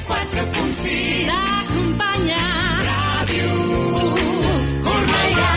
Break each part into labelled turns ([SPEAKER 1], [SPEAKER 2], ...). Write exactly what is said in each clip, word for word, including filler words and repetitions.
[SPEAKER 1] quatre punt sis t'acompanya Ràdio Cornellà.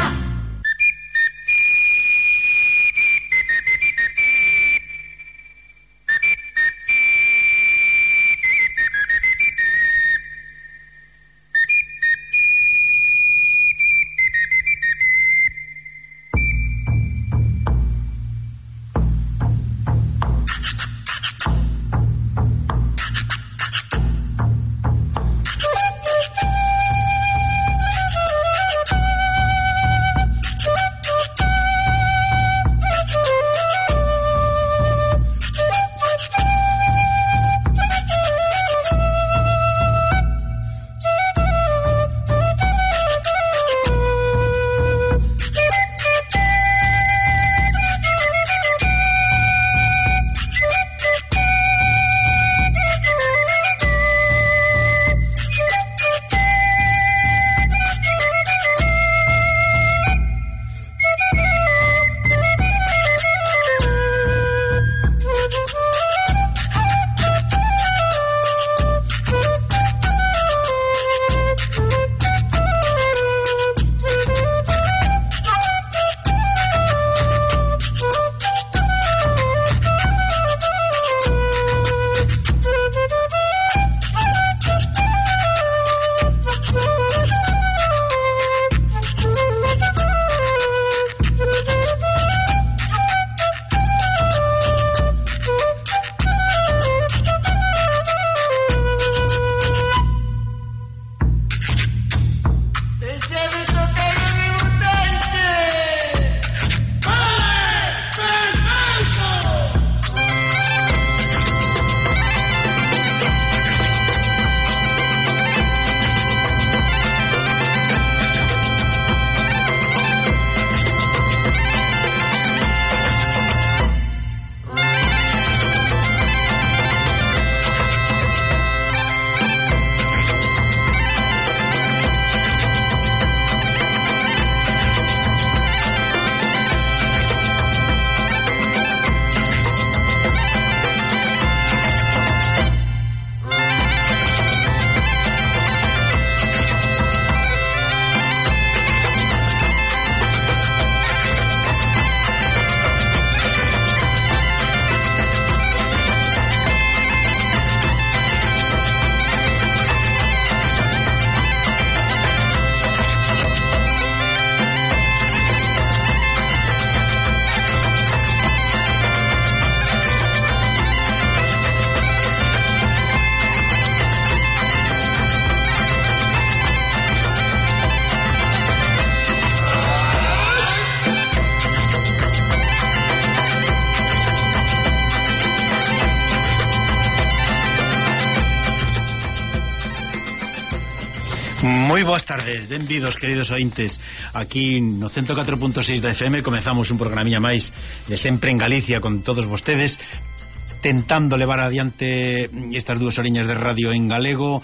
[SPEAKER 2] Moi boas tardes, benvidos queridos ointes. Aquí no ciento catro punto seis da F M comezamos un programiña máis de sempre en Galicia con todos vostedes, tentando levar adiante estas dúas oriñas de radio en galego,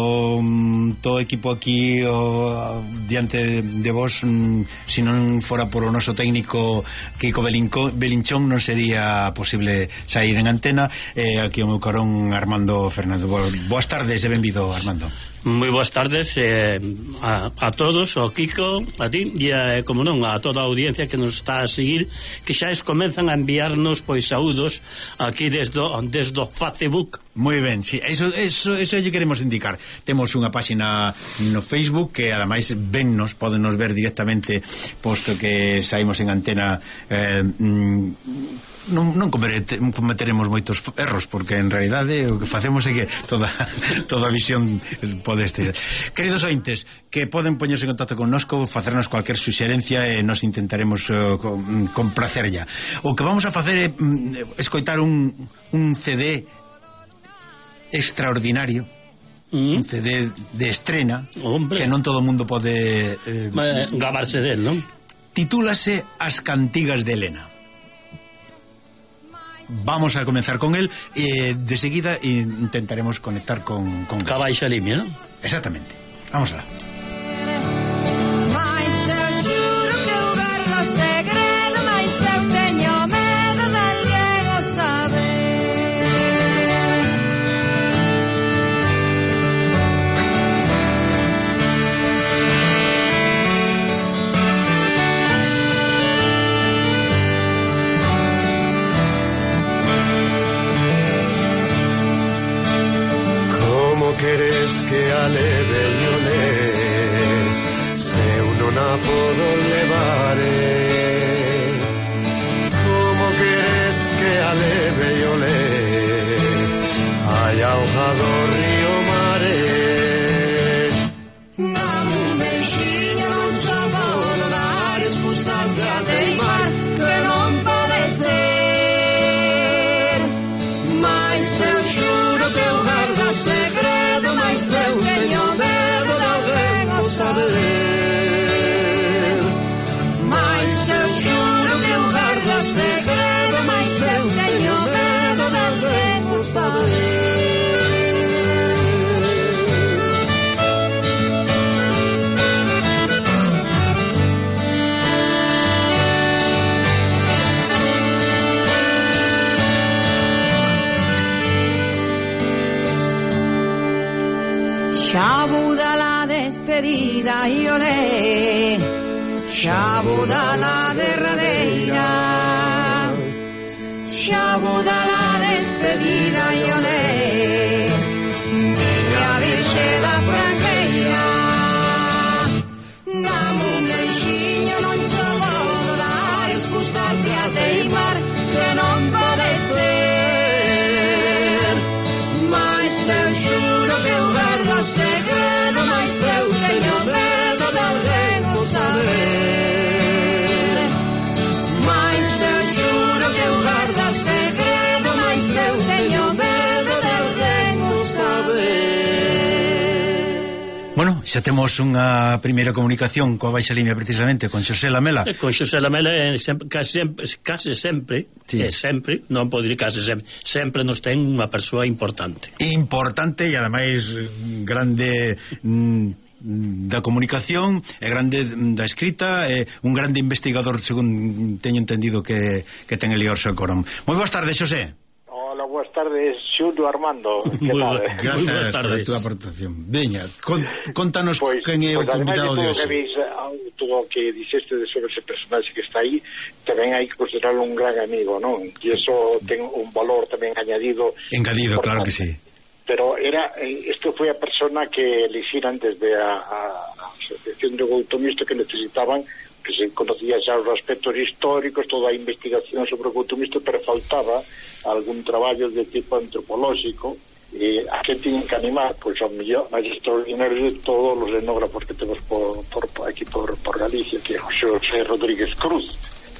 [SPEAKER 2] con todo o equipo aquí o, diante de vos. Se non fora por o noso técnico Kiko Belinco, Belinchón non sería posible sair en antena. eh, Aquí o meu carón Armando Fernández. Boas tardes e benvido, Armando.
[SPEAKER 3] Moi boas tardes eh, a, a todos, ao Kiko, a ti e a, como non, a toda a audiencia que nos está a seguir, que xa es comenzan a enviarnos pois saúdos aquí desde o, desde o Facebook.
[SPEAKER 2] Moi ben, sí, eso, eso, eso lle queremos indicar. Temos unha páxina no Facebook que ademais vennos, podennos ver directamente, posto que saímos en antena. eh, mm, non, non cometeremos moitos erros, porque en realidade o que facemos é que toda, toda a visión pode estar. Queridos ointes, que poden poñerse en contacto connosco, facernos cualquier suxerencia e nos intentaremos uh, complacer ya. O que vamos a facer é um, escoitar un, un C D extraordinario, mm. un C D de estrena. Hombre. Que non todo o mundo pode eh,
[SPEAKER 3] gabarse del, non?
[SPEAKER 2] Titúlase As Cantigas de Helena. Vamos a comenzar con él e eh, de seguida intentaremos conectar con, con
[SPEAKER 3] Cabaixa Limia, ¿no?
[SPEAKER 2] Exactamente. Vamos alá.
[SPEAKER 4] Mais eu xuro que eu guardo segredo, mais eu teño medo de alguén o saber.
[SPEAKER 5] que a leve yo le, se uno na podo levare. Como queres que a leve yo le, hai ahogado río mare.
[SPEAKER 4] Dame un bexiño, non xa podo dar excusas de a teimar, que non pode ser. Mais eu xuro que eu guardo o segredo, mais eu teño medo de alguén o saber. Mais eu xuro que eu guardo o segredo, mais eu teño medo de alguén o saber. Xa vou da la despedida e olé, xa vou da la derradeira, xa vou da la despedida e olé, miña virxe da franqueira. Dame un beixiño, non xa vou dar excusas de a teimar, que non pode ser. Mais eu xuro que eu guardo o segredo, mais eu teño medo de alguén o saber. Mais eu xuro que eu guardo o segredo, mais eu teño medo de alguén o saber.
[SPEAKER 2] Bueno, xa temos unha primeira comunicación coa Baixa Limia precisamente con Xosé Lamela.
[SPEAKER 3] E con Xosé Lamela é sempre, case sempre, case sempre, sí. é sempre, non podo dir case sempre, sempre nos ten unha persoa importante.
[SPEAKER 2] Importante e ademais grande mm, da comunicación, é grande da escrita, é un grande investigador, según teño entendido que, que ten Eliorso Corón. Moi boas tardes, Xosé.
[SPEAKER 6] Hola, buenas tardes, Xulio Armando.
[SPEAKER 3] Muy,
[SPEAKER 2] Gracias por a túa aportación. Veña, con, contanos pues, quen é pues, o convidado de hoxe. Pois,
[SPEAKER 6] todo o que dixeste sobre ese personaxe que está aí, tamén hai que considerarlo un gran amigo, non? E iso ten un valor tamén añadido.
[SPEAKER 2] Engadido, claro que sí.
[SPEAKER 6] Pero era, isto foi a persona que elixiran desde a, a, a Asociación de Goutomisto, que necesitaban, que se conocía xa os aspectos históricos, toda a investigación sobre o Goutomisto, pero faltaba algún traballo de tipo antropolóxico, e a que tiñen que animar, pois ao mellor máis extraordinario de todos os etnógrafos que temos por, por, aquí por, por Galicia, que é o Xosé Rodríguez Cruz.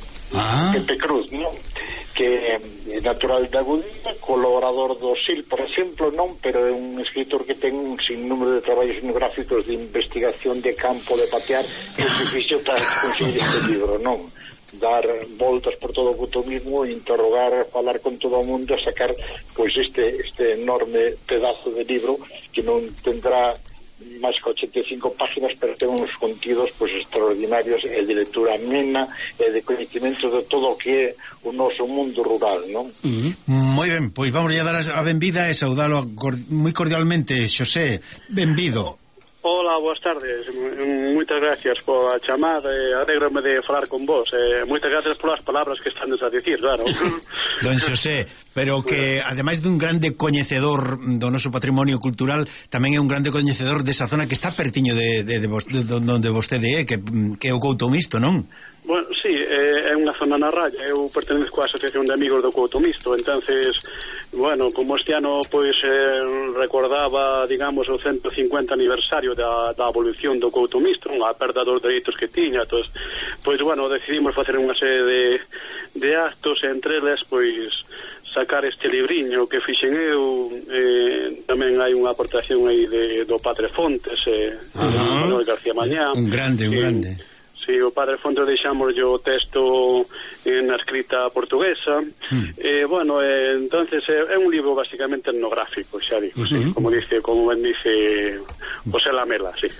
[SPEAKER 6] Ah. Pepe Cruz, non? Que é natural de Agudía, colaborador do S I L, por exemplo, non? Pero é un escritor que ten un sinnúmero de traballos etnográficos de investigación de campo, de patear, que se fixo para conseguir este libro, non? Dar voltas por todo o Goutomismo, interrogar, falar con todo o mundo, sacar pois este este enorme pedazo de libro que non tendrá máis que ochenta e cinco páginas, pero ten uns contidos pois extraordinarios, e de lectura amena e de coñecimento de todo o que é o noso mundo rural, non?
[SPEAKER 2] Uh-huh. Moi ben, pois vamos a dar a benvida e saudalo moi cordialmente, Xosé. Benvido.
[SPEAKER 7] Hola, boas tardes. Moitas gracias pola chamada, e alégrame de falar con vos. E moitas gracias polas palabras que están a dicir, claro.
[SPEAKER 2] Don Xosé, pero que ademais dun grande coñecedor do noso patrimonio cultural, tamén é un grande coñecedor desa zona que está pertiño de, de, de, de, de onde vostede é, que, que é o Goutomisto, non?
[SPEAKER 7] Bueno, sí, é, é unha zona na raya. Eu pertenezco á Asociación de Amigos do Goutomisto. Entonces, bueno, como este ano pois eh, recordaba, digamos, o ciento cincuenta aniversario da, da abolición do Goutomisto, a perda dos dereitos que tiña, pois, pois bueno, decidimos facer unha serie de, de actos, entre eles, pois sacar este libriño que fixen eu. Eh, tamén hai unha aportación aí de, do Padre Fontes, eh, uh-huh. de Manuel García Mañá,
[SPEAKER 2] un grande, un que, grande.
[SPEAKER 7] Sí, o Padre Fontes deixamos o texto na escrita portuguesa. Mm. Eh, bueno, eh, entonces é, é un libro basicamente etnográfico, xa digo, uh-huh. sí, como dice, como ben dice José Lamela, sí.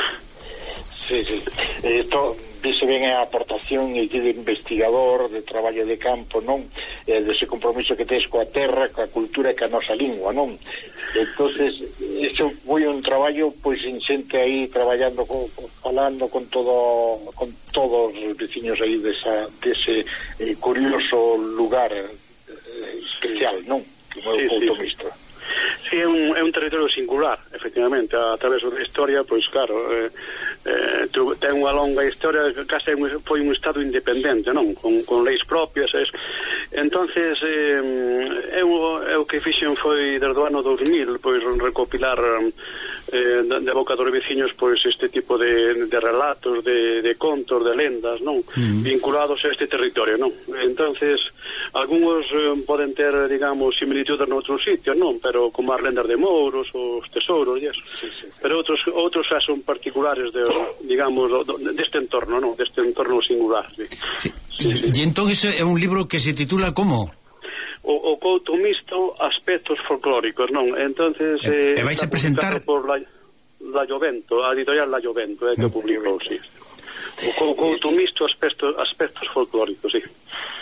[SPEAKER 6] Sí, sí. Isto dice ben a aportación e de investigador, de traballo de campo, non? Eh, dese compromiso que tes coa terra, coa cultura e coa nosa lingua, non? Entonces, isto foi un traballo pois sin xente aí traballando, co, falando con todo con todos os veciños aí desa, dese eh, curioso lugar eh, especial, non? Como é o Goutomisto.
[SPEAKER 7] Sí, Sí, é un, é un territorio singular, efectivamente, a, a través da historia, pois claro, eh, eh, tu, ten unha longa historia, case foi un estado independente, non? Con, con leis propias, es. Entonces, eh, eu, eu que fixen foi desde o ano dos mil, pois recopilar eh, de boca dos veciños, pois este tipo de, de relatos, de, de contos, de lendas, non? Mm. Vinculados a este territorio, non? Entonces, algúns eh, poden ter, digamos, similitudes noutros sitios, non? Pero como as lendas de Mouros, os tesouros e eso. Sí, sí, sí. Pero outros outros xa son particulares de, digamos, deste entorno, non? Deste entorno singular. Sí.
[SPEAKER 2] Sí. Sí, sí. E entón ese é un libro que se titula como?
[SPEAKER 7] O, o Couto Misto, aspectos folclóricos, non? Entonces
[SPEAKER 2] eh, e vais a presentar
[SPEAKER 7] por la, la Llovento, a editorial La Llovento, é eh, que mm. publicou, sí. O Couto Misto, aspectos aspectos folclóricos, sí.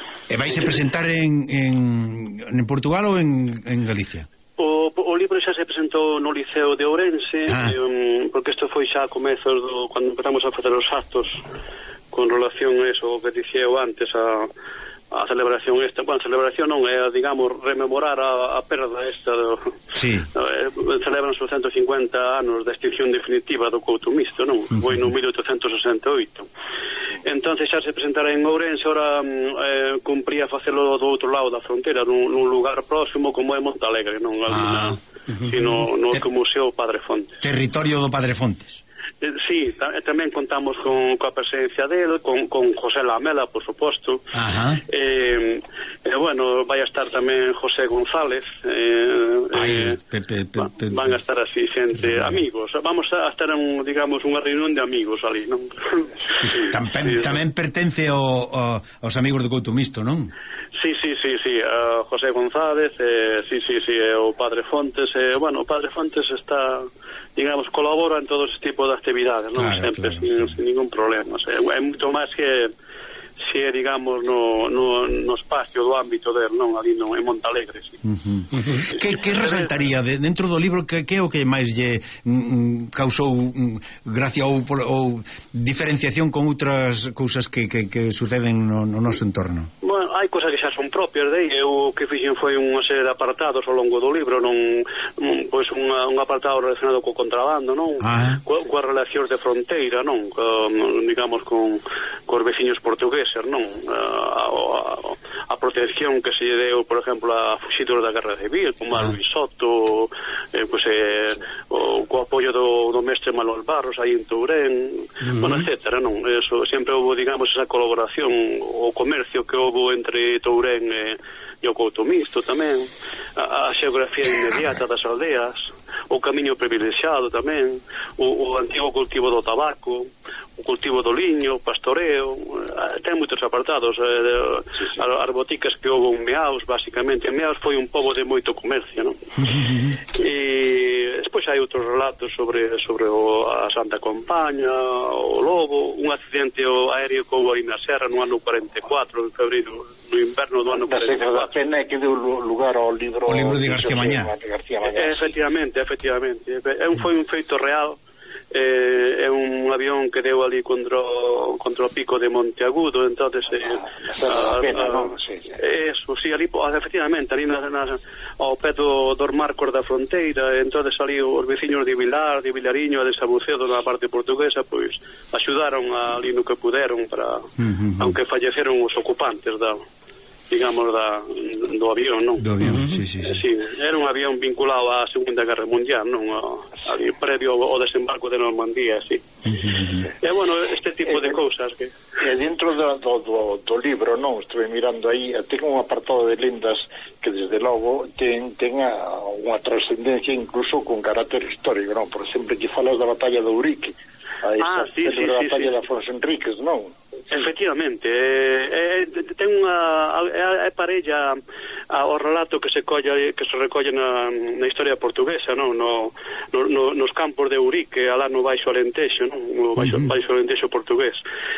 [SPEAKER 2] E vais a presentar en, en, en Portugal ou en, en Galicia?
[SPEAKER 7] O, o libro xa se presentou no Liceo de Ourense, ah. um, porque isto foi xa a comezos do, cando empezamos a facer os actos con relación a eso que dicía eu antes, a, a celebración esta, bueno, celebración non é, digamos, rememorar a, a perda esta do,
[SPEAKER 2] sí.
[SPEAKER 7] eh, celebran os ciento cincuenta anos da extinción definitiva do Couto Misto, non? Uh-huh. Foi no mil oitocentos sesenta e oito. Entonces xa se presentara en Ourense, ora eh, cumpría facelo do outro lado da fronteira, nun, nun lugar próximo como é Montalegre, non? Ah. Uh-huh. Sino no Ter- Museo Padre Fontes.
[SPEAKER 2] Territorio do Padre Fontes.
[SPEAKER 7] Eh, sí, ta- tamén contamos con coa presencia del, con, con José Lamela, por suposto.
[SPEAKER 2] Ajá.
[SPEAKER 7] Eh, eh, bueno, vai a estar tamén José González. Eh,
[SPEAKER 2] Ay,
[SPEAKER 7] eh,
[SPEAKER 2] pe, pe, pe, pe,
[SPEAKER 7] van a estar así xente, amigos. Vamos a estar en, digamos, unha reunión de amigos ali, non?
[SPEAKER 2] Tamén, sí, tamén pertence ao, ao, aos amigos do Couto Misto, non?
[SPEAKER 7] Sí, sí, sí, sí, uh, José González, eh, sí, sí, sí, eh, o Padre Fontes, eh, bueno, o Padre Fontes está, digamos, colabora en todo ese tipo de actividades, non?
[SPEAKER 2] Claro,
[SPEAKER 7] Sempre,
[SPEAKER 2] claro,
[SPEAKER 7] sin,
[SPEAKER 2] claro.
[SPEAKER 7] sin ningún problema, o sea, é moito máis que se, digamos, no, no, no espacio do ámbito del, non, ali no, en Montalegre, sí.
[SPEAKER 2] Uh-huh. Uh-huh. Que, que resaltaría de, dentro do libro, que, que é o que máis lle mm, causou mm, gracia ou, ou diferenciación con outras cousas que, que, que suceden no, no noso entorno?
[SPEAKER 7] Bueno, hai cousas que xa son propias de aí. Eu que fixen foi unha serie de apartados ao longo do libro, non, pois unha, un apartado relacionado co contrabando, non?
[SPEAKER 2] Ah.
[SPEAKER 7] Co, coas relacións de fronteira, non? Co, digamos, con cos veciños portugueses, non? A, a, a protección que se deu, por exemplo, a fuxidos da Guerra Civil, como a Luis Soto, eh, pois, eh, o, co apoio do, do mestre Manuel Barros aí en Tourén, uh-huh. bueno, etcétera, non? Eso, sempre houve, digamos, esa colaboración, o comercio que houve entre Tourén e, e o Couto Misto tamén, a, a xeografía inmediata das aldeas, o camiño privilexiado tamén, o, o antigo cultivo do tabaco, o cultivo do liño, o pastoreo, ten moitos apartados, eh, de, sí, sí. As boticas que houve en Meaos, basicamente. En Meaos foi un pobo de moito comercio, non? E despois hai outros relatos sobre sobre o, a Santa Compaña, o Lobo, un accidente aéreo que houve aí na Serra no ano cuarenta e catro, en febreiro, no inverno do ano cuarenta e catro.
[SPEAKER 6] A pena é que deu lugar ao libro...
[SPEAKER 2] O libro de García Mañá.
[SPEAKER 7] Efectivamente, efectivamente. É un, foi un feito real. Eh, é un avión que deu ali contra o, contra o pico de Monteagudo, entonces eh,
[SPEAKER 6] a, a pena, a, non? Sí, sí.
[SPEAKER 7] Eso, sí, ali, efectivamente, ali na, na, ao pé do, dos marcos da fronteira, entonces ali os veciños de Vilar, de Vilariño, de Sabucedo, na parte portuguesa, pois axudaron ali no que puderon para, uh-huh. aunque falleceron os ocupantes da, digamos, da, do avión, non?
[SPEAKER 2] Do avión, uh-huh. sí, sí, sí.
[SPEAKER 7] Sí, era un avión vinculado á Segunda Guerra Mundial, non? Ali, previo ao desembarco de Normandía, sí. Uh-huh. E, bueno, este tipo de cousas que...
[SPEAKER 6] E dentro do, do, do libro, non? Estuve mirando aí, ten un apartado de lendas que, desde logo, ten, ten unha trascendencia incluso con carácter histórico, non? Por exemplo, que falas da batalla de Ourique, a esta
[SPEAKER 7] ah, sí, sí,
[SPEAKER 6] batalla
[SPEAKER 7] sí, sí.
[SPEAKER 6] de Afonso Enríquez, non?
[SPEAKER 7] Efectivamente, é, é, ten unha é, é parella ao relato que se colle que se recolle na, na historia portuguesa, non? No, no, no, nos campos de Ourique, alá no Baixo Alentexo, non? No Baixo, uh-huh. Baixo Alentexo portugués.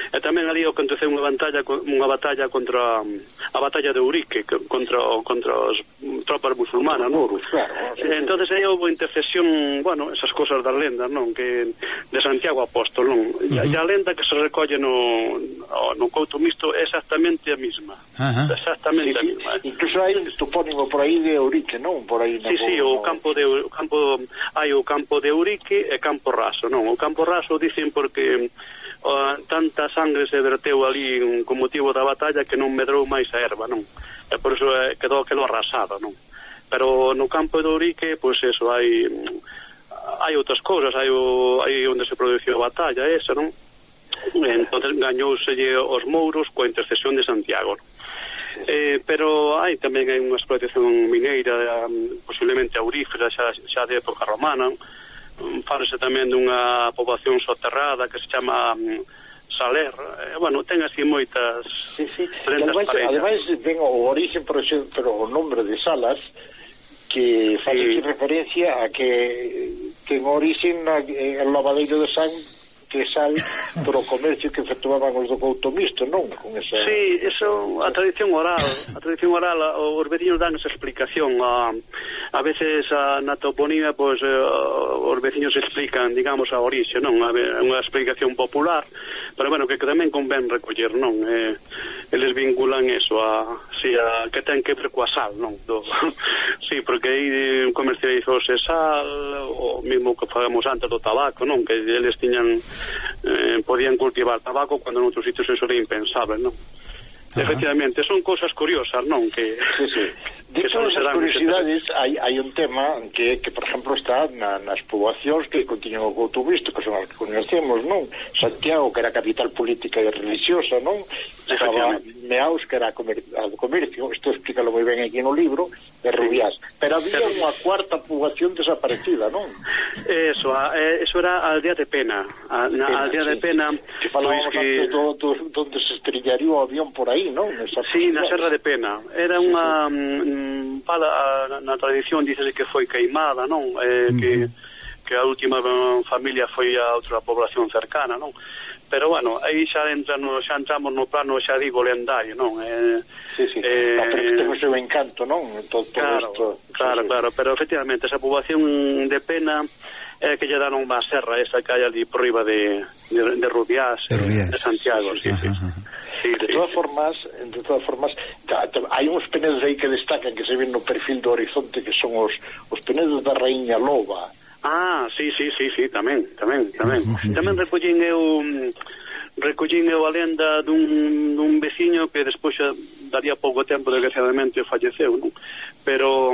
[SPEAKER 7] E tamén ali aconteceu unha batalla unha batalla contra a batalla de Urique contra contra as tropas musulmanas, non?
[SPEAKER 6] Claro, sí, sí.
[SPEAKER 7] Entonces aí houve intercesión, bueno, esas cosas das lendas, non? Que de Santiago Apóstol, non? Uh -huh. E a lenda que se recolle no no Couto Misto é exactamente a mesma. Uh -huh. Exactamente sí, a mesma.
[SPEAKER 6] Sí. Incluso hai un topónimo por aí de Urique, non? Por aí
[SPEAKER 7] Sí, sí, o campo de o campo hai o campo de Urique e Campo Raso, non? O Campo Raso dicen porque uh, tanta sangre se verteu ali um, con motivo da batalla que non medrou máis a erva, non? E por iso eh, quedou quedou arrasado, non? Pero no campo de Urique, pois pues eso, hai hai outras cousas, hai o hai onde se produciu a batalla esa, non? Entonces gañouselle os mouros coa intercesión de Santiago, non? Eh, pero hai tamén hai unha explotación mineira um, posiblemente aurífera xa, xa de época romana. Um, fálese tamén dunha poboación soterrada que se chama um, Saler. Eh, bueno, ten así moitas
[SPEAKER 6] sí, sí. Ademais, ademais ten o origen, por exemplo, pero o nombre de Salas que faz sí. referencia a que ten origen na, en el lavadeiro de San que sal por o comercio que efectuaban os do Couto Misto, non? Con esa...
[SPEAKER 7] Sí, eso, a tradición oral a tradición oral, os veciños dan esa explicación a, a veces a, na toponimia, pois pues, uh, os veciños explican, digamos, a orixe, non? A ver, unha explicación popular, pero bueno, que, que tamén convén recoller, non? Eh, eles vinculan eso a, sí, a que ten que ver coa sal, non? Do, sí, porque aí comercializouse sal, o mismo que fagamos antes do tabaco, non? Que eles tiñan Eh, podían cultivar tabaco cando en outros sitios eso era impensable, non? Ajá. Efectivamente, son cousas curiosas, non? Que,
[SPEAKER 6] sí, sí. De todas as curiosidades hai, hai un tema que, que por exemplo está na, nas poboacións que continúan o Couto Misto, que son as que conhecemos, non? Santiago, que era capital política e religiosa, non? Estaba Meaus, que era a comer, a comercio, isto explícalo moi ben aquí no libro, de Rubiás. Pero había unha cuarta poboación desaparecida, non?
[SPEAKER 7] Eso, a, eso era a aldea de Pena. A, na Pena, aldea sí. de Pena...
[SPEAKER 6] Que falábamos pois que... antes do, do, donde se estrellaría o avión por aí, non? Esa
[SPEAKER 7] sí, na Serra de Pena. Era unha... Mm, fala, na tradición dice que foi queimada, non? Eh, uh -huh. que, que a última familia foi a outra población cercana, non? Pero bueno, aí xa entra no, xa entramos no plano, xa digo, lendario, non? Eh,
[SPEAKER 6] sí, sí, eh, pero ten o seu encanto, non? Todo, todo
[SPEAKER 7] claro,
[SPEAKER 6] esto,
[SPEAKER 7] claro,
[SPEAKER 6] sí,
[SPEAKER 7] claro, pero efectivamente esa poboación de Pena é eh, que lle daron má serra esa que hai ali por riba de, de, de Rubiás, de, Rubiás. de Santiago, sí, sí. Sí,
[SPEAKER 6] de
[SPEAKER 7] sí,
[SPEAKER 6] todas
[SPEAKER 7] sí.
[SPEAKER 6] formas, de todas formas, hai uns penedos aí que destacan, que se ven no perfil do horizonte, que son os, os penedos da Raíña Loba.
[SPEAKER 7] Ah, sí, sí, sí, sí, tamén, tamén, tamén. Tamén recollín eu recollín eu a lenda dun, dun veciño que despois xa daría pouco tempo, desgraciadamente falleceu, non? Pero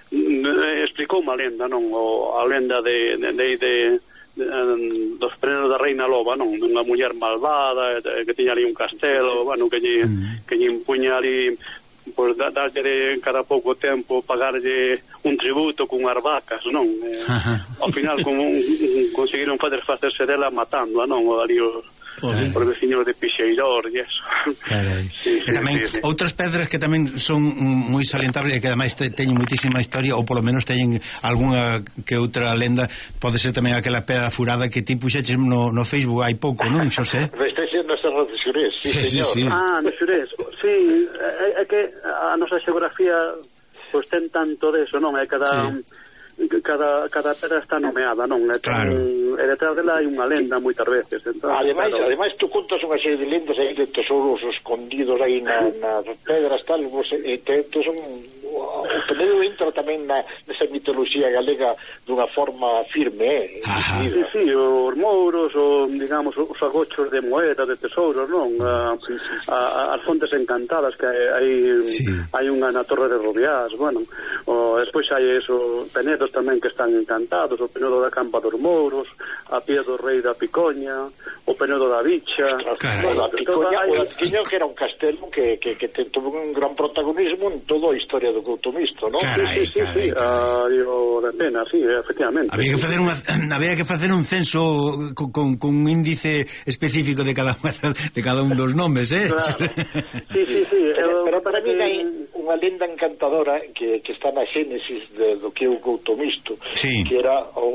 [SPEAKER 7] mm, explicou unha lenda, non? O, a lenda de, de, de, de, de um, dos penedos da Reina Loba, non? Dunha muller malvada de, que tiña ali un castelo, bueno, que lle, mm. que lle impuña ali, pois pues, darlle cada pouco tempo pagarlle un tributo con as vacas, non? Eh, ao final como un, un, conseguiron fazer facerse dela matándoa, non? O ali os por veciños de Pixeiror e eso.
[SPEAKER 2] Carai. Sí, sí, e tamén sí, sí. outras pedras que tamén son moi salientables e que ademais te, teñen moitísima historia, ou polo menos teñen algunha que outra lenda, pode ser tamén aquela pedra furada que ti puxeches no, no Facebook hai pouco, non, Xosé?
[SPEAKER 6] Está sendo esa de Xurés, sí,
[SPEAKER 2] sí,
[SPEAKER 6] señor.
[SPEAKER 2] Sí, sí.
[SPEAKER 7] Ah, no Xurés, sí, é, é que a nosa xeografía pois ten tanto deso, non? É cada... Sí. cada cada pedra está nomeada, non? E,
[SPEAKER 2] claro.
[SPEAKER 7] E detrás dela hai unha lenda moitas veces. Entón,
[SPEAKER 6] ademais,
[SPEAKER 7] claro.
[SPEAKER 6] ademais tú contas unha serie de lendas aí de tesouros escondidos aí na, nas pedras tal, vos, e te, te son o penedo entra tamén na, nesa mitoloxía galega dunha forma firme, eh?
[SPEAKER 7] Sí, sí, os mouros, o, digamos, os agochos de moeda, de tesouros, non? A, sí, sí. A, a, as fontes encantadas que hai sí. hai unha na Torre de Rubiás, bueno, o, despois hai eso, penedos tamén que están encantados, o penedo da Campa dos Mouros, a Pía do Rei da Picoña, o penedo da Bicha.
[SPEAKER 6] Claro, o da Picoña, o da Picoña que era un castelo que, que, que tuvo un gran protagonismo en toda a historia do Couto Misto, non?
[SPEAKER 2] Carai,
[SPEAKER 7] sí, sí,
[SPEAKER 2] carai,
[SPEAKER 7] sí,
[SPEAKER 2] carai.
[SPEAKER 7] sí, o de Pena, sí, efectivamente.
[SPEAKER 2] Había que facer unha había que facer un censo con, con, con un índice específico de cada de cada un dos nomes, eh?
[SPEAKER 7] Claro. Sí, sí, sí.
[SPEAKER 6] Pero, pero para mí hai unha lenda encantadora que, que está na xénesis de, do que é o Couto Misto,
[SPEAKER 2] sí.
[SPEAKER 6] que era o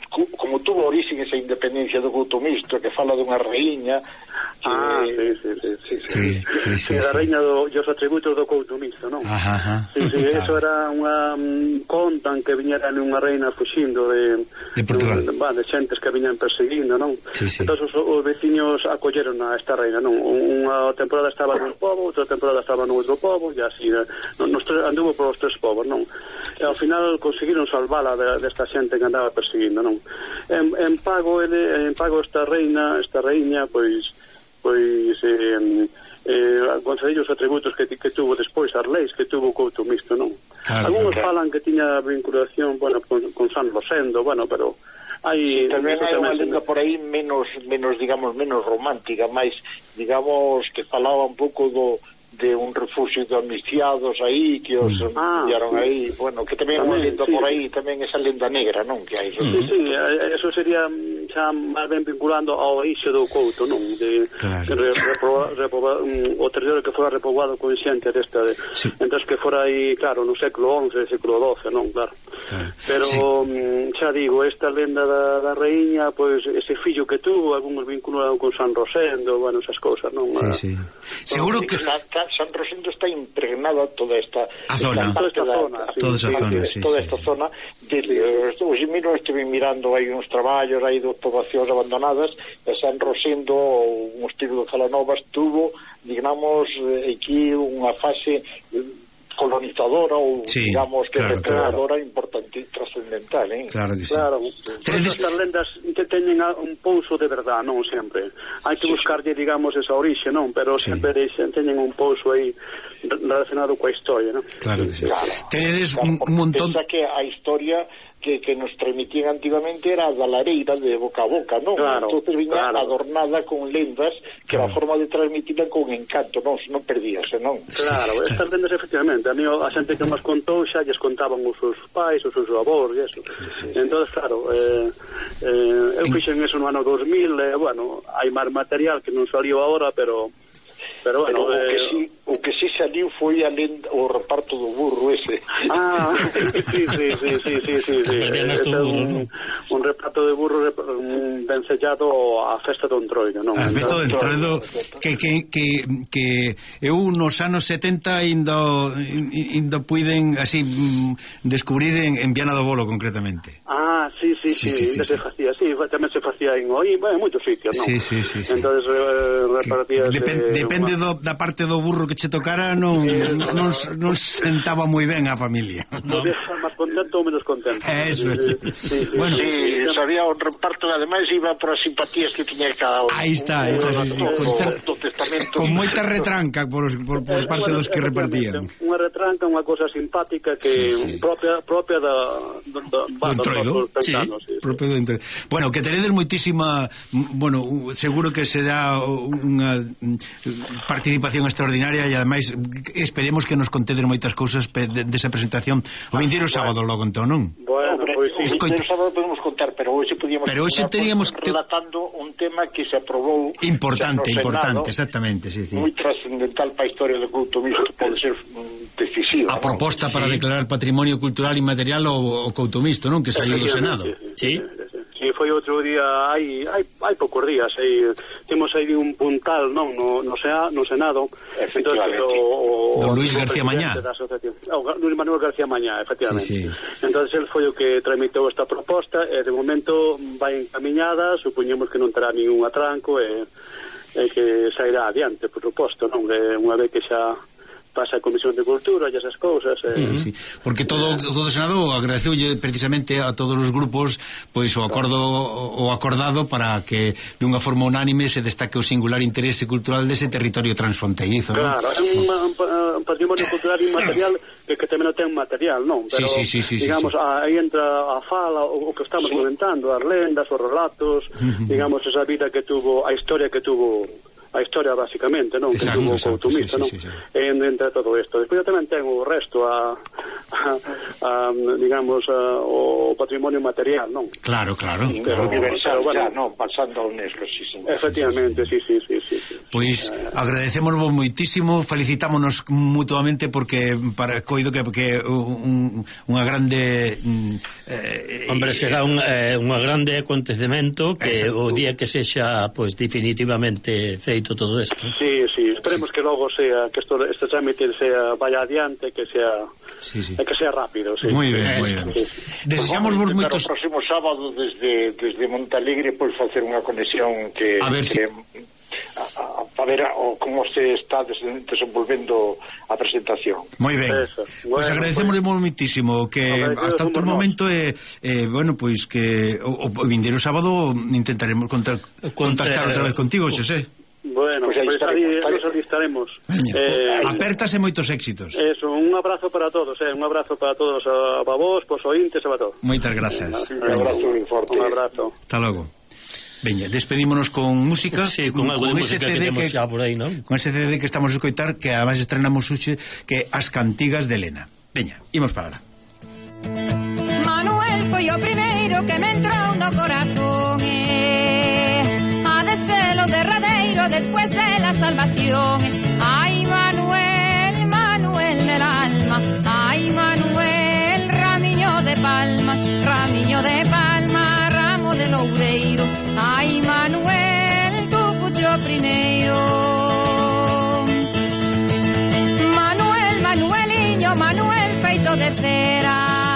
[SPEAKER 6] como tuvo origen esa independencia do Couto Misto, que fala dunha raíña que...
[SPEAKER 7] Ah, sí, sí, sí, sí, sí,
[SPEAKER 2] sí, sí, sí,
[SPEAKER 7] sí, a
[SPEAKER 2] sí.
[SPEAKER 7] raíña do, dos atributos do Couto Misto, non?
[SPEAKER 2] Ajá, ajá.
[SPEAKER 7] Sí, sí, eso era unha um, contan que viñeran unha reina fuxindo de
[SPEAKER 2] de Portugal,
[SPEAKER 7] de, de, de xentes que viñan perseguindo, non?
[SPEAKER 2] Sí, sí.
[SPEAKER 7] Entón os, os veciños acolleron a esta reina, non? Unha temporada estaba nun pobo, outra temporada estaba no outro pobo, e así, non, nos tres, anduvo por os tres povos, non? E ao final conseguiron salvala de, desta xente que andaba perseguindo, non? En, en pago ele, en pago esta reina, esta reina, pois pois eh, eh, concedeu os atributos que, que tuvo despois, as leis que tuvo o Couto Misto, non?
[SPEAKER 2] Claro,
[SPEAKER 7] Algunos
[SPEAKER 2] claro.
[SPEAKER 7] falan que tiña vinculación, bueno, con, con San Rosendo, bueno, pero hai...
[SPEAKER 6] Tamén hai unha lenda por aí menos, menos digamos, menos romántica, máis, digamos, que falaba un pouco do de un refugio de amnistiados aí, que os
[SPEAKER 2] mm.
[SPEAKER 6] enviaron ah, aí, bueno, que tamén é unha lenda
[SPEAKER 7] sí.
[SPEAKER 6] por aí, tamén esa lenda negra, non? Que hai,
[SPEAKER 7] Sí, sí, eso sería xa máis ben vinculando ao eixo do Couto, non? De,
[SPEAKER 2] claro.
[SPEAKER 7] de re, reproba, reproba, um, o territorio que fora repoboado con xente desta de,
[SPEAKER 2] sí.
[SPEAKER 7] Entón que fora aí, claro, no século once, século doce, non? Claro.
[SPEAKER 2] Claro.
[SPEAKER 7] Pero
[SPEAKER 2] Sí.
[SPEAKER 7] um, xa digo, esta lenda da, da raíña, pois pues, ese fillo que tuvo, algúns vinculados con San Rosendo, bueno, esas cousas, non?
[SPEAKER 2] Sí, sí. Seguro que
[SPEAKER 6] San Rosendo está impregnada toda esta
[SPEAKER 2] a zona,
[SPEAKER 7] toda esta zona, sí,
[SPEAKER 2] toda esa
[SPEAKER 7] sí,
[SPEAKER 2] zona,
[SPEAKER 7] sí,
[SPEAKER 2] sí,
[SPEAKER 6] toda
[SPEAKER 2] sí.
[SPEAKER 6] esta zona desde hoxe mesmo estive mirando aí uns traballos aí de poboacións abandonadas e San Rosendo, un estilo de Calanova estuvo, digamos, aquí unha fase colonizadora ou
[SPEAKER 2] sí,
[SPEAKER 6] digamos que
[SPEAKER 2] claro,
[SPEAKER 6] repobladora claro. Importante, trascendental, eh?
[SPEAKER 2] Claro que sí.
[SPEAKER 7] Claro,
[SPEAKER 2] Teredes...
[SPEAKER 7] estas lendas que teñen un pouso de verdad, non sempre. Hai que
[SPEAKER 6] sí,
[SPEAKER 7] buscarlle, digamos, esa orixe, non? Pero
[SPEAKER 2] sí.
[SPEAKER 7] sempre teñen un pouso aí relacionado coa historia, non?
[SPEAKER 2] Claro que sí.
[SPEAKER 6] Claro.
[SPEAKER 2] Teredes
[SPEAKER 6] Claro,
[SPEAKER 2] un, un montón...
[SPEAKER 6] Pensa que a historia que, que nos transmitían antigamente era da lareira de boca a boca, non?
[SPEAKER 7] Claro,
[SPEAKER 6] Entonces viña
[SPEAKER 7] claro.
[SPEAKER 6] adornada con lendas que
[SPEAKER 2] Claro.
[SPEAKER 6] era a forma de transmitirla con encanto, non? Se non perdíase, non?
[SPEAKER 7] Claro,
[SPEAKER 2] Sí,
[SPEAKER 7] estas lendas efectivamente, a mí a xente que nos contou xa lles contaban os seus pais, os seus avós e eso.
[SPEAKER 2] Sí, sí.
[SPEAKER 7] Entonces, claro, eh, eh, eu fixen eso no ano dos mil, e, eh, bueno, hai máis material que non salió agora, pero pero bueno,
[SPEAKER 6] Pero o que
[SPEAKER 7] eh,
[SPEAKER 6] sí, o que sí saliu foi a lenda, o reparto do burro ese.
[SPEAKER 7] Ah, sí, sí, sí, sí, sí, sí, sí.
[SPEAKER 3] Perdíanos
[SPEAKER 7] Este
[SPEAKER 3] tu
[SPEAKER 7] é
[SPEAKER 3] burro,
[SPEAKER 7] un,
[SPEAKER 3] non?
[SPEAKER 7] un reparto de burro rep- un ben sellado á festa do Entroido, non?
[SPEAKER 2] A festa do
[SPEAKER 7] Entón,
[SPEAKER 2] Entroido que, que, que, que eu nos anos setenta ainda ainda puiden así mm, descubrir en, en Viana do Bolo concretamente.
[SPEAKER 7] Ah, sí, sí,
[SPEAKER 2] Sí,
[SPEAKER 7] sí,
[SPEAKER 2] sí, sí,
[SPEAKER 7] sí, se
[SPEAKER 2] sí.
[SPEAKER 7] facía, sí, tamén se facía en Oí, bueno, en moitos sitios, non?
[SPEAKER 2] Sí, sí, sí, sí.
[SPEAKER 7] Entonces eh, repartías...
[SPEAKER 2] Depen,
[SPEAKER 7] eh,
[SPEAKER 2] depende
[SPEAKER 7] unha-
[SPEAKER 2] do, da parte do burro que che tocara non, non, non sentaba moi ben a familia.
[SPEAKER 7] No. Estar máis contento ou menos contento.
[SPEAKER 2] Eso.
[SPEAKER 7] Sí, sí, sí, sí,
[SPEAKER 2] Bueno.
[SPEAKER 7] sí,
[SPEAKER 6] Sí,
[SPEAKER 7] sí,
[SPEAKER 6] sabía o reparto, ademais iba por as simpatías que tiña cada uno.
[SPEAKER 2] Aí está, eso, sí, sí, con, cer-
[SPEAKER 6] do testamento.
[SPEAKER 2] con moita retranca por, por, por parte dos que repartían.
[SPEAKER 7] Unha retranca, unha cosa simpática que
[SPEAKER 2] Sí, sí.
[SPEAKER 7] propia propia da do, do,
[SPEAKER 2] Do Entroido.
[SPEAKER 7] sí. Sí,
[SPEAKER 2] Propio do Entroido. Bueno, que teredes moitísima, bueno, seguro que será unha participación extraordinaria e ademais esperemos que nos contedes moitas cousas desa presentación o vindeiro sábado logo entón, non?
[SPEAKER 7] Bueno, pois sí.
[SPEAKER 2] Escoita.
[SPEAKER 6] Pero sábado podemos contar, pero hoxe podíamos
[SPEAKER 2] Pero hoxe
[SPEAKER 6] contar,
[SPEAKER 2] teríamos
[SPEAKER 6] pues,
[SPEAKER 2] que-
[SPEAKER 6] relatando un tema que se aprobou
[SPEAKER 2] Importante,
[SPEAKER 6] xa no
[SPEAKER 2] importante,
[SPEAKER 6] Senado,
[SPEAKER 2] exactamente, sí, sí.
[SPEAKER 6] moi trascendental para a historia do Couto Misto, pode ser mm, decisiva.
[SPEAKER 2] A
[SPEAKER 6] ¿no?
[SPEAKER 2] proposta para
[SPEAKER 3] Sí.
[SPEAKER 2] declarar patrimonio cultural inmaterial o, o Couto Misto, non? Que saiu do Senado.
[SPEAKER 3] Sí.
[SPEAKER 7] Sí, foi outro día, hai hai hai poucos días, aí temos aí un puntal, non, no no, sea, no Senado.
[SPEAKER 6] Efectivamente.
[SPEAKER 7] O, o,
[SPEAKER 2] Don Luis
[SPEAKER 7] o
[SPEAKER 2] García Mañá.
[SPEAKER 7] da asociación. O Luis Manuel García Mañá, efectivamente.
[SPEAKER 2] Sí, sí.
[SPEAKER 7] Entonces el foi o que tramitou esta proposta e de momento vai encaminhada, supoñemos que non terá ningún atranco e, e que sairá adiante, por suposto, non? E unha vez que xa pasa a Comisión de Cultura e esas cousas. Eh.
[SPEAKER 2] Sí, sí. Porque todo todo o Senado agradeceulle precisamente a todos os grupos pois o acordo o acordado para que de unha forma unánime se destaque o singular interese cultural dese territorio transfronteirizo, non?
[SPEAKER 7] Claro, é un, un patrimonio cultural inmaterial que, que tamén non ten material, non? Pero,
[SPEAKER 2] Sí, sí, sí, sí,
[SPEAKER 7] digamos,
[SPEAKER 2] sí, sí.
[SPEAKER 7] A, aí entra a fala, o, o que estamos comentando, as lendas, os relatos, digamos, esa vida que tuvo, a historia que tuvo a historia basicamente, non?
[SPEAKER 2] Exacto,
[SPEAKER 7] que tuvo o
[SPEAKER 2] exacto,
[SPEAKER 7] Coutomista,
[SPEAKER 2] sí,
[SPEAKER 7] non?
[SPEAKER 2] sí, sí, sí.
[SPEAKER 7] En, entre todo isto. Despois tamén ten o resto a, a, a digamos a, o patrimonio material, non?
[SPEAKER 2] Claro, claro.
[SPEAKER 6] Pero universal,
[SPEAKER 7] pero, bueno,
[SPEAKER 6] xa, non, pasando a UNESCO, sí, sí.
[SPEAKER 7] Efectivamente, sí, sí, sí, sí, sí.
[SPEAKER 2] Pois agradecémosvos moitísimo, felicitámonos mutuamente porque para coido que que un, unha grande
[SPEAKER 3] eh, hombre, será un eh, unha grande acontecemento que exacto. O día que sexa pois pues, definitivamente feito todo isto.
[SPEAKER 7] Sí, sí, esperemos que logo sea que esto, este trámite sea vaya adiante, que sea
[SPEAKER 2] sí, sí.
[SPEAKER 7] que sea rápido, sí.
[SPEAKER 2] Moi ben, moi ben. Sí. Desexamos vos moitos.
[SPEAKER 6] O próximo sábado desde desde Montalegre pois facer unha conexión que
[SPEAKER 2] a ver
[SPEAKER 6] que,
[SPEAKER 2] si
[SPEAKER 6] a, a, a ver a, o como se está des, desenvolvendo a presentación.
[SPEAKER 2] Moi ben. Pois bueno, agradecemos pues, moitísimo que hasta outro momento é eh, eh, bueno, pois que o, o vindeiro sábado intentaremos contar, contactar outra vez contigo, Xosé.
[SPEAKER 7] Bueno, pues pues aí nos estaremos.
[SPEAKER 2] Eh, Apertas e moitos éxitos.
[SPEAKER 7] Eso, un abrazo para todos, eh, un abrazo para todos, a, a vos, pos ointes e para todos.
[SPEAKER 2] Moitas grazas.
[SPEAKER 6] Un abrazo moi forte.
[SPEAKER 7] Un abrazo.
[SPEAKER 2] Hasta logo. Veña, despedímonos con música.
[SPEAKER 3] Sí, con algo de música que temos xa por aí, non?
[SPEAKER 2] Con ese C D que estamos a escoitar, que además estrenamos hoxe, que As Cantigas de Elena. Veña, imos para ahora.
[SPEAKER 8] Manuel foi o primeiro que me entrou no corazón, eh. Ha de ser o derradeiro después de la salvación. Ay, Manuel, Manuel del alma. Ay, Manuel, ramiño de palma, ramiño de palma, ramo de loureiro. Ay, Manuel, tú fucho primeiro. Manuel, Manueliño, Manuel feito de cera.